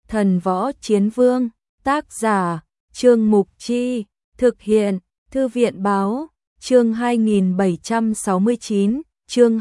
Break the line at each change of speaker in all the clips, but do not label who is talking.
Thần Võ Chiến Vương, tác giả, Trương Mục Chi, thực hiện, Thư viện Báo, chương 2769, chương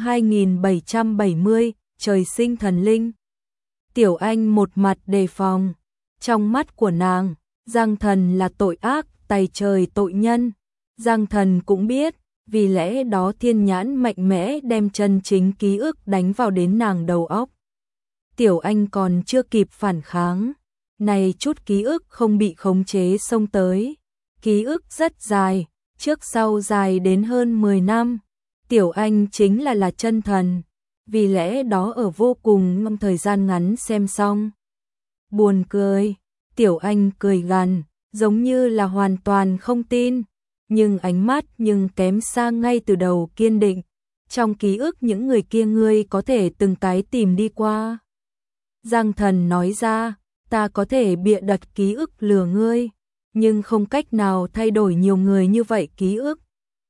2770, trời sinh thần linh. Tiểu Anh một mặt đề phòng, trong mắt của nàng, Giang Thần là tội ác, tày trời tội nhân. Giang Thần cũng biết, vì lẽ đó thiên nhãn mạnh mẽ đem chân chính ký ức đánh vào đến nàng đầu óc. Tiểu Anh còn chưa kịp phản kháng, này chút ký ức không bị khống chế xông tới. Ký ức rất dài, trước sau dài đến hơn 10 năm. Tiểu Anh chính là chân thần, vì lẽ đó ở vô cùng trong thời gian ngắn xem xong. Buồn cười, Tiểu Anh cười gằn, giống như là hoàn toàn không tin, nhưng ánh mắt nhưng kém xa ngay từ đầu kiên định. Trong ký ức những người kia ngươi có thể từng cái tìm đi qua. Giang Thần nói ra, ta có thể bịa đặt ký ức lừa ngươi, nhưng không cách nào thay đổi nhiều người như vậy ký ức.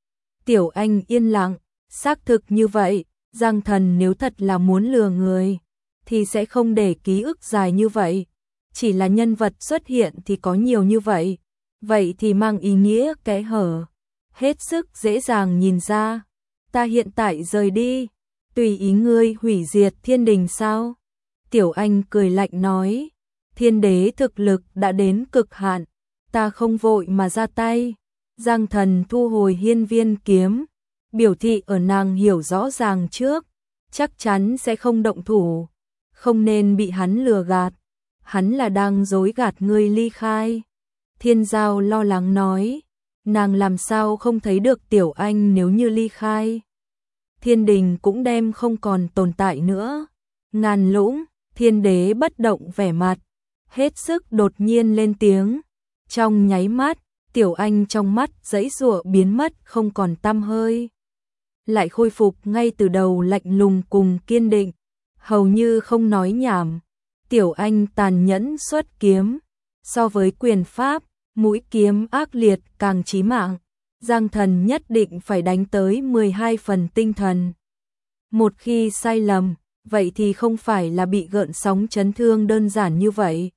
Tiểu Anh yên lặng, xác thực như vậy, Giang Thần nếu thật là muốn lừa người, thì sẽ không để ký ức dài như vậy. Chỉ là nhân vật xuất hiện thì có nhiều như vậy, vậy thì mang ý nghĩa kẽ hở. Hết sức dễ dàng nhìn ra, ta hiện tại rời đi, tùy ý ngươi hủy diệt thiên đình sao? Tiểu Anh cười lạnh nói, thiên đế thực lực đã đến cực hạn, ta không vội mà ra tay. Giang Thần thu hồi hiên viên kiếm, biểu thị ở nàng hiểu rõ ràng trước, chắc chắn sẽ không động thủ, không nên bị hắn lừa gạt. Hắn là đang dối gạt ngươi ly khai. Thiên Giao lo lắng nói, nàng làm sao không thấy được Tiểu Anh nếu như ly khai. Thiên đình cũng đem không còn tồn tại nữa. Ngàn Lũng, thiên đế bất động vẻ mặt, hết sức đột nhiên lên tiếng. Trong nháy mắt, Tiểu Anh trong mắt giãy giụa biến mất không còn tăm hơi. Lại khôi phục ngay từ đầu lạnh lùng cùng kiên định, hầu như không nói nhảm. Tiểu Anh tàn nhẫn xuất kiếm, so với quyền pháp, mũi kiếm ác liệt càng chí mạng. Giang Thần nhất định phải đánh tới 12 phần tinh thần. Một khi sai lầm, vậy thì không phải là bị gợn sóng chấn thương đơn giản như vậy.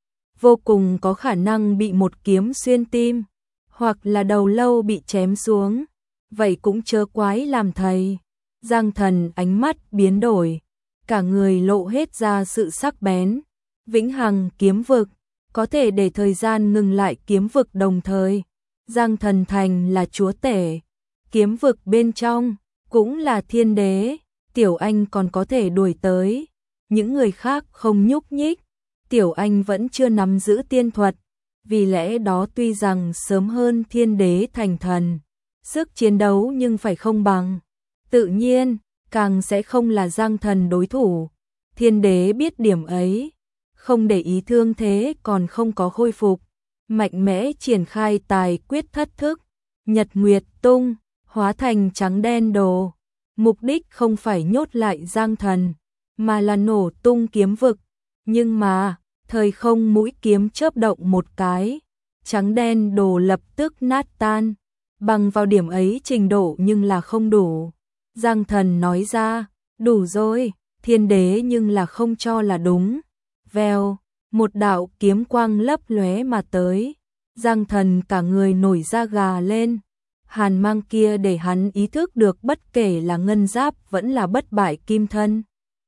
Vô cùng có khả năng bị một kiếm xuyên tim, hoặc là đầu lâu bị chém xuống. Vậy cũng chớ quái làm thầy. Giang Thần ánh mắt biến đổi, cả người lộ hết ra sự sắc bén. Vĩnh hằng kiếm vực, có thể để thời gian ngừng lại kiếm vực đồng thời. Giang Thần thành là chúa tể, kiếm vực bên trong, cũng là thiên đế. Tiểu Anh còn có thể đuổi tới, những người khác không nhúc nhích. Tiểu Anh vẫn chưa nắm giữ tiên thuật, vì lẽ đó tuy rằng sớm hơn thiên đế thành thần, sức chiến đấu nhưng phải không bằng. Tự nhiên, càng sẽ không là Giang Thần đối thủ. Thiên đế biết điểm ấy, không để ý thương thế còn không có khôi phục, mạnh mẽ triển khai tài quyết thất thức, Nhật Nguyệt Tung, hóa thành trắng đen đồ. Mục đích không phải nhốt lại Giang Thần, mà là nổ tung kiếm vực. Nhưng mà, thời không mũi kiếm chớp động một cái, trắng đen đồ lập tức nát tan. Bằng vào điểm ấy trình độ nhưng là không đủ. Giang Thần nói ra, đủ rồi, thiên đế nhưng là không cho là đúng. Vèo, một đạo kiếm quang lấp lóe mà tới. Giang Thần cả người nổi da gà lên. Hàn mang kia để hắn ý thức được bất kể là ngân giáp vẫn là bất bại kim thân,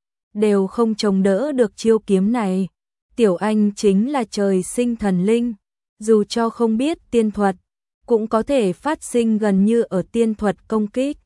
đều không chống đỡ được chiêu kiếm này. Tiểu Anh chính là trời sinh thần linh, dù cho không biết tiên thuật, cũng có thể phát sinh gần như ở tiên thuật công kích.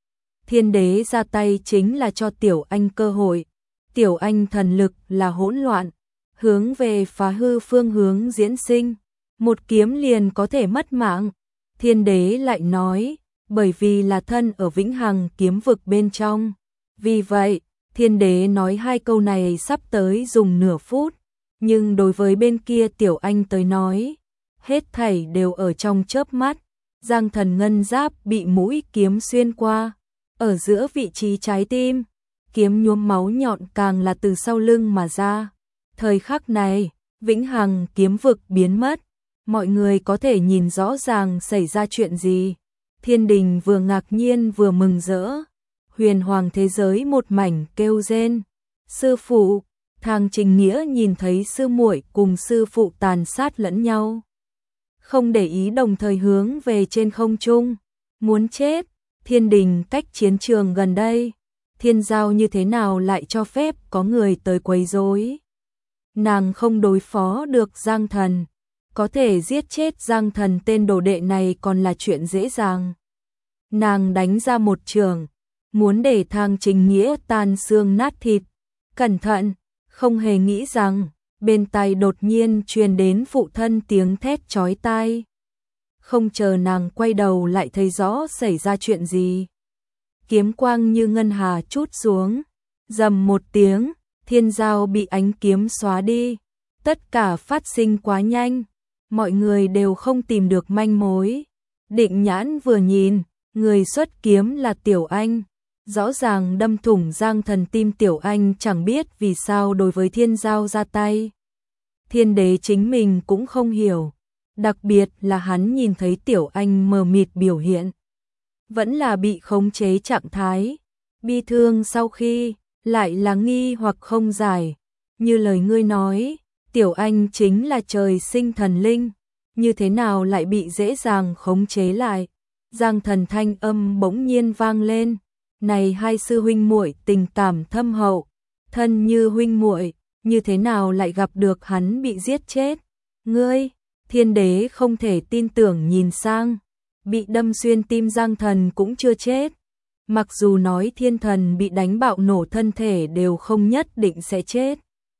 Thiên đế ra tay chính là cho Tiểu Anh cơ hội. Tiểu Anh thần lực là hỗn loạn, hướng về phá hư phương hướng diễn sinh, một kiếm liền có thể mất mạng. Thiên đế lại nói, bởi vì là thân ở vĩnh hằng kiếm vực bên trong. Vì vậy, thiên đế nói hai câu này sắp tới dùng nửa phút, nhưng đối với bên kia Tiểu Anh tới nói, hết thảy đều ở trong chớp mắt. Giang Thần ngân giáp bị mũi kiếm xuyên qua, ở giữa vị trí trái tim, kiếm nhuốm máu nhọn càng là từ sau lưng mà ra. Thời khắc này, vĩnh hằng kiếm vực biến mất, mọi người có thể nhìn rõ ràng xảy ra chuyện gì. Thiên đình vừa ngạc nhiên vừa mừng rỡ, huyền hoàng thế giới một mảnh kêu rên. Sư phụ, Thang Trình Nghĩa nhìn thấy sư muội cùng sư phụ tàn sát lẫn nhau, không để ý đồng thời hướng về trên không trung, muốn chết. Thiên đình cách chiến trường gần đây, Thiên Giao như thế nào lại cho phép có người tới quấy rối? Nàng không đối phó được Giang Thần, có thể giết chết Giang Thần tên đồ đệ này còn là chuyện dễ dàng. Nàng đánh ra một trường, muốn để Thang Trình Nghĩa tan xương nát thịt. Cẩn thận, không hề nghĩ rằng bên tai đột nhiên truyền đến phụ thân tiếng thét chói tai. Không chờ nàng quay đầu lại thấy rõ xảy ra chuyện gì. Kiếm quang như ngân hà trút xuống, rầm một tiếng, Thiên Giao bị ánh kiếm xóa đi. Tất cả phát sinh quá nhanh, mọi người đều không tìm được manh mối. Định Nhãn vừa nhìn, người xuất kiếm là Tiểu Anh, rõ ràng đâm thủng Giang Thần tim Tiểu Anh chẳng biết vì sao đối với Thiên Giao ra tay. Thiên Đế chính mình cũng không hiểu, đặc biệt là hắn nhìn thấy Tiểu Anh mờ mịt biểu hiện, vẫn là bị khống chế trạng thái, bi thương sau khi, lại là nghi hoặc không giải. Như lời ngươi nói, Tiểu Anh chính là trời sinh thần linh, như thế nào lại bị dễ dàng khống chế lại? Giang Thần thanh âm bỗng nhiên vang lên, này hai sư huynh muội tình cảm thâm hậu, thân như huynh muội, như thế nào lại gặp được hắn bị giết chết? Ngươi, Thiên Đế không thể tin tưởng nhìn sang, bị đâm xuyên tim Giang Thần cũng chưa chết. Mặc dù nói Thiên Thần bị đánh bạo nổ thân thể đều không nhất định sẽ chết.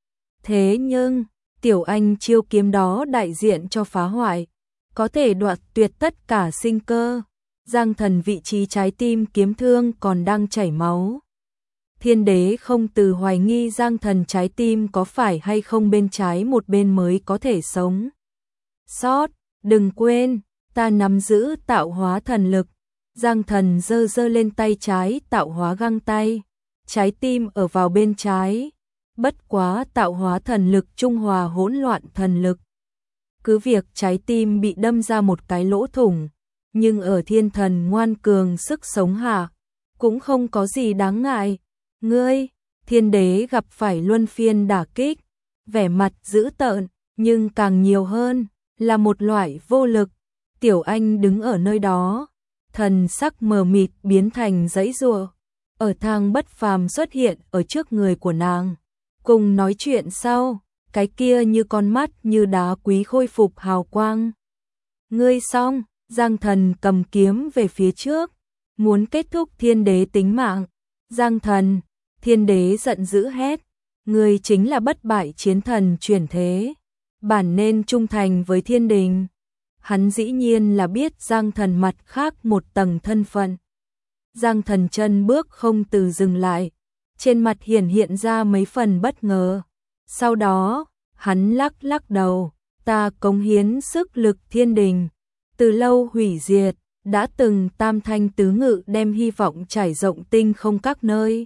Thế nhưng, Tiểu Anh chiêu kiếm đó đại diện cho phá hoại, có thể đoạt tuyệt tất cả sinh cơ. Giang Thần vị trí trái tim kiếm thương còn đang chảy máu. Thiên Đế không từ hoài nghi Giang Thần trái tim có phải hay không bên trái một bên mới có thể sống sót. Đừng quên, ta nắm giữ tạo hóa thần lực. Giang Thần giơ giơ lên tay trái tạo hóa găng tay, trái tim ở vào bên trái. Bất quá tạo hóa thần lực trung hòa hỗn loạn thần lực. Cứ việc trái tim bị đâm ra một cái lỗ thủng, nhưng ở Thiên Thần ngoan cường sức sống hạ, cũng không có gì đáng ngại. Ngươi, Thiên Đế gặp phải luân phiên đả kích, vẻ mặt dữ tợn, nhưng càng nhiều hơn là một loại vô lực. Tiểu Anh đứng ở nơi đó, thần sắc mờ mịt biến thành giãy giụa. Ở Thang Bất Phàm xuất hiện ở trước người của nàng, cùng nói chuyện sau, cái kia như con mắt như đá quý khôi phục hào quang. Ngươi xong, Giang Thần cầm kiếm về phía trước, muốn kết thúc Thiên Đế tính mạng. Giang Thần, Thiên Đế giận dữ hét, ngươi chính là bất bại chiến thần chuyển thế, bản nên trung thành với thiên đình. Hắn dĩ nhiên là biết Giang Thần mặt khác một tầng thân phận. Giang Thần chân bước không từ dừng lại, trên mặt hiện ra mấy phần bất ngờ. Sau đó, hắn lắc lắc đầu, ta cống hiến sức lực thiên đình, từ lâu hủy diệt, đã từng tam thanh tứ ngự đem hy vọng trải rộng tinh không các nơi.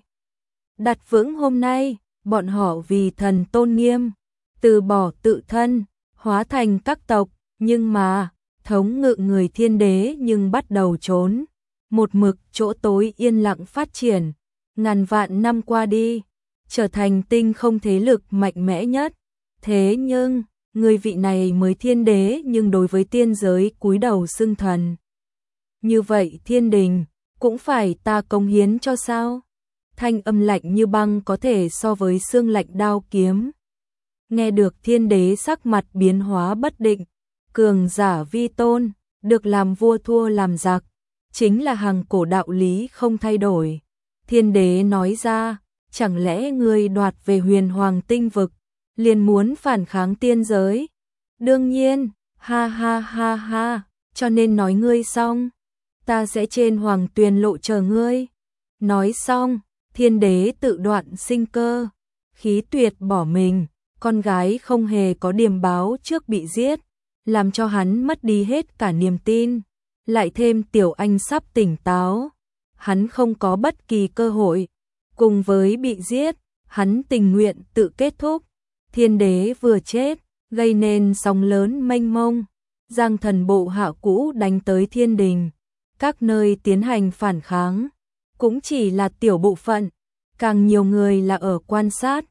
Đặt vững hôm nay, bọn họ vì thần tôn nghiêm, từ bỏ tự thân, hóa thành các tộc, nhưng mà, thống ngự người Thiên Đế nhưng bắt đầu trốn. Một mực chỗ tối yên lặng phát triển, ngàn vạn năm qua đi, trở thành tinh không thế lực mạnh mẽ nhất. Thế nhưng, người vị này mới Thiên Đế nhưng đối với tiên giới cúi đầu xưng thần. Như vậy thiên đình, cũng phải ta cống hiến cho sao? Thanh âm lạnh như băng có thể so với xương lạnh đao kiếm. Nghe được Thiên Đế sắc mặt biến hóa bất định, cường giả vi tôn, được làm vua thua làm giặc, chính là hàng cổ đạo lý không thay đổi. Thiên Đế nói ra, chẳng lẽ ngươi đoạt về huyền hoàng tinh vực, liền muốn phản kháng tiên giới? Đương nhiên, ha ha ha ha, cho nên nói ngươi xong, ta sẽ trên hoàng tuyền lộ chờ ngươi. Nói xong, Thiên Đế tự đoạn sinh cơ, khí tuyệt bỏ mình, con gái không hề có điềm báo trước bị giết, làm cho hắn mất đi hết cả niềm tin. Lại thêm Tiểu Anh sắp tỉnh táo, hắn không có bất kỳ cơ hội. Cùng với bị giết, hắn tình nguyện tự kết thúc. Thiên Đế vừa chết, gây nên sóng lớn mênh mông. Giang Thần bộ hạ cũ đánh tới thiên đình, các nơi tiến hành phản kháng, cũng chỉ là tiểu bộ phận, càng nhiều người là ở quan sát.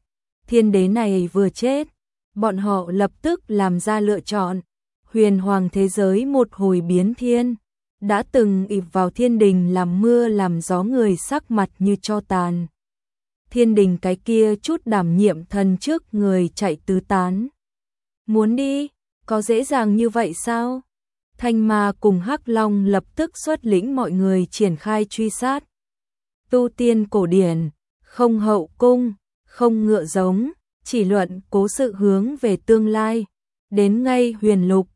Thiên đế này vừa chết, bọn họ lập tức làm ra lựa chọn. Huyền hoàng thế giới một hồi biến thiên, đã từng ỷ vào thiên đình làm mưa làm gió người sắc mặt như tro tàn. Thiên đình cái kia chút đảm nhiệm thần trước người chạy tứ tán. Muốn đi, có dễ dàng như vậy sao? Thanh Ma cùng Hắc Long lập tức xuất lĩnh mọi người triển khai truy sát. Tu tiên cổ điển, không hậu cung, không ngựa giống, chỉ luận cố sự hướng về tương lai. Đến ngay Huyền Lục,